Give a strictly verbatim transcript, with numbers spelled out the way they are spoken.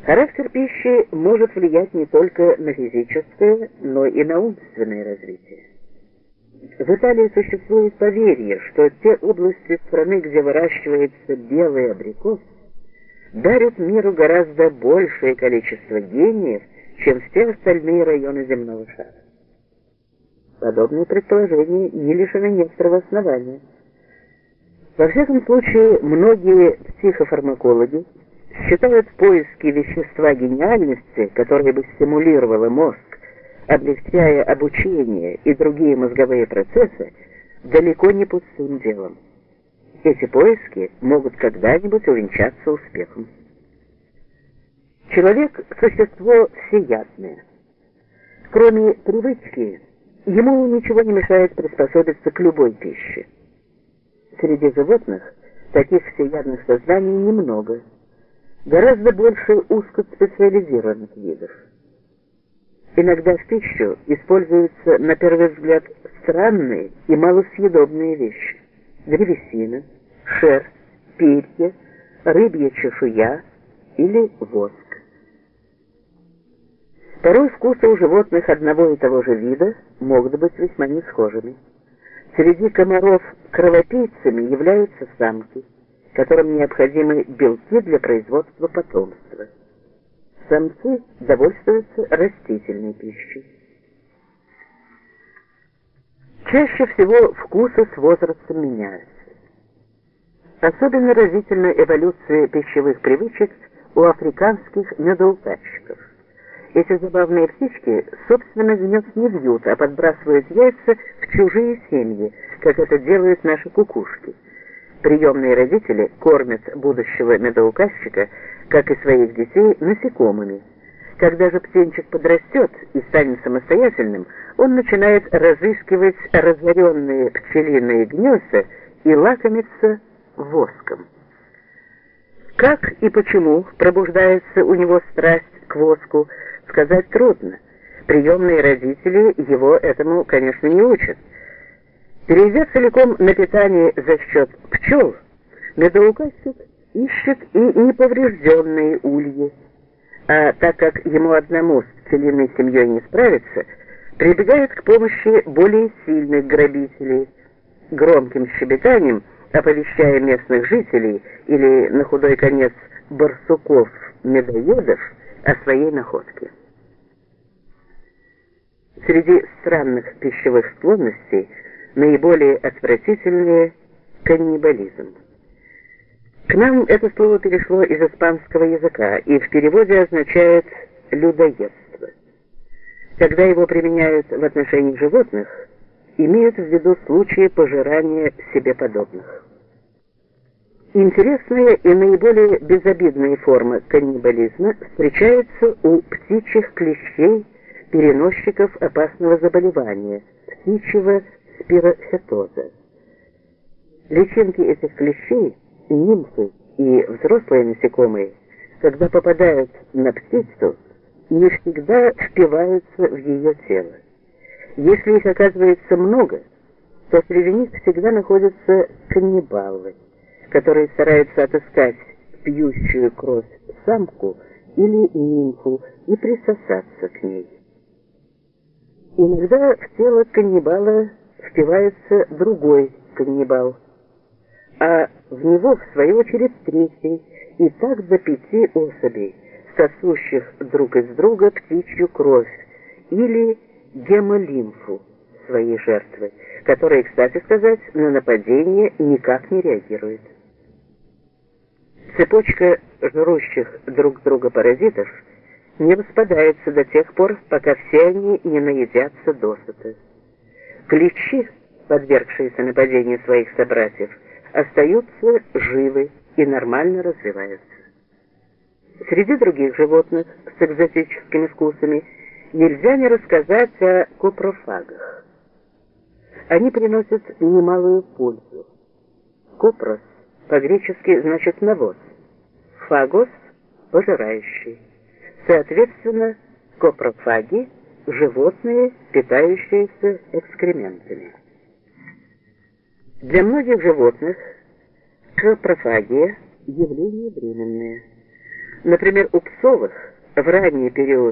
Характер пищи может влиять не только на физическое, но и на умственное развитие. В Италии существует поверье, что те области страны, где выращивается белый абрикос, дарят миру гораздо большее количество гениев, чем все остальные районы земного шара. Подобные предположения не лишены некоторого основания. Во всяком случае, многие психофармакологи считают поиски вещества гениальности, которое бы стимулировало мозг, облегчая обучение и другие мозговые процессы, далеко не пустым делом. Эти поиски могут когда-нибудь увенчаться успехом. Человек – существо всеядное. Кроме привычки, ему ничего не мешает приспособиться к любой пище. Среди животных таких всеядных созданий немного, гораздо больше узкоспециализированных видов. Иногда в пищу используются, на первый взгляд, странные и малосъедобные вещи: древесина, шерсть, перья, рыбья чешуя или воск. Порой вкусы у животных одного и того же вида могут быть весьма несхожими. Среди комаров кровопийцами являются самки, которым необходимы белки для производства потомства. Самцы довольствуются растительной пищей. Чаще всего вкусы с возрастом меняются. Особенно разительна эволюция пищевых привычек у африканских медоуказчиков. Эти забавные птички, собственно, гнезд не вьют, а подбрасывают яйца в чужие семьи, как это делают наши кукушки. Приемные родители кормят будущего медоуказчика, как и своих детей, насекомыми. Когда же птенчик подрастет и станет самостоятельным, он начинает разыскивать разоренные пчелиные гнезда и лакомиться воском. Как и почему пробуждается у него страсть к воску, сказать трудно. Приемные родители его этому, конечно, не учат. Перейдя целиком на питание за счет пчел, медоуказчик ищет и неповрежденные ульи, а так как ему одному с пчелиной семьей не справиться, прибегает к помощи более сильных грабителей, громким щебетанием оповещая местных жителей или, на худой конец, барсуков-медоедов о своей находке. Среди странных пищевых склонностей наиболее отвратительнее каннибализм. К нам это слово перешло из испанского языка и в переводе означает «людоедство». Когда его применяют в отношении животных, имеют в виду случаи пожирания себе подобных. Интересная и наиболее безобидная форма каннибализма встречается у птичьих клещей, переносчиков опасного заболевания, птичьего спирохетоза. Личинки этих клещей, нимфы и взрослые насекомые, когда попадают на птицу, не всегда впиваются в ее тело. Если их оказывается много, то среди них всегда находятся каннибалы, которые стараются отыскать пьющую кровь самку или нимфу и присосаться к ней. Иногда в тело каннибала впивается другой каннибал, а в него, в свою очередь, третий, и так до пяти особей, сосущих друг из друга птичью кровь или гемолимфу своей жертвы, которая, кстати сказать, на нападение никак не реагирует. Цепочка жрущих друг друга паразитов не распадается до тех пор, пока все они не наедятся досыта. Клещи, подвергшиеся нападению своих собратьев, остаются живы и нормально развиваются. Среди других животных с экзотическими вкусами нельзя не рассказать о копрофагах. Они приносят немалую пользу. Копрос по-гречески значит навоз, фагос – пожирающий. Соответственно, копрофаги – животные, питающиеся экскрементами. Для многих животных копрофагия – явление временное. Например, у псовых в ранний период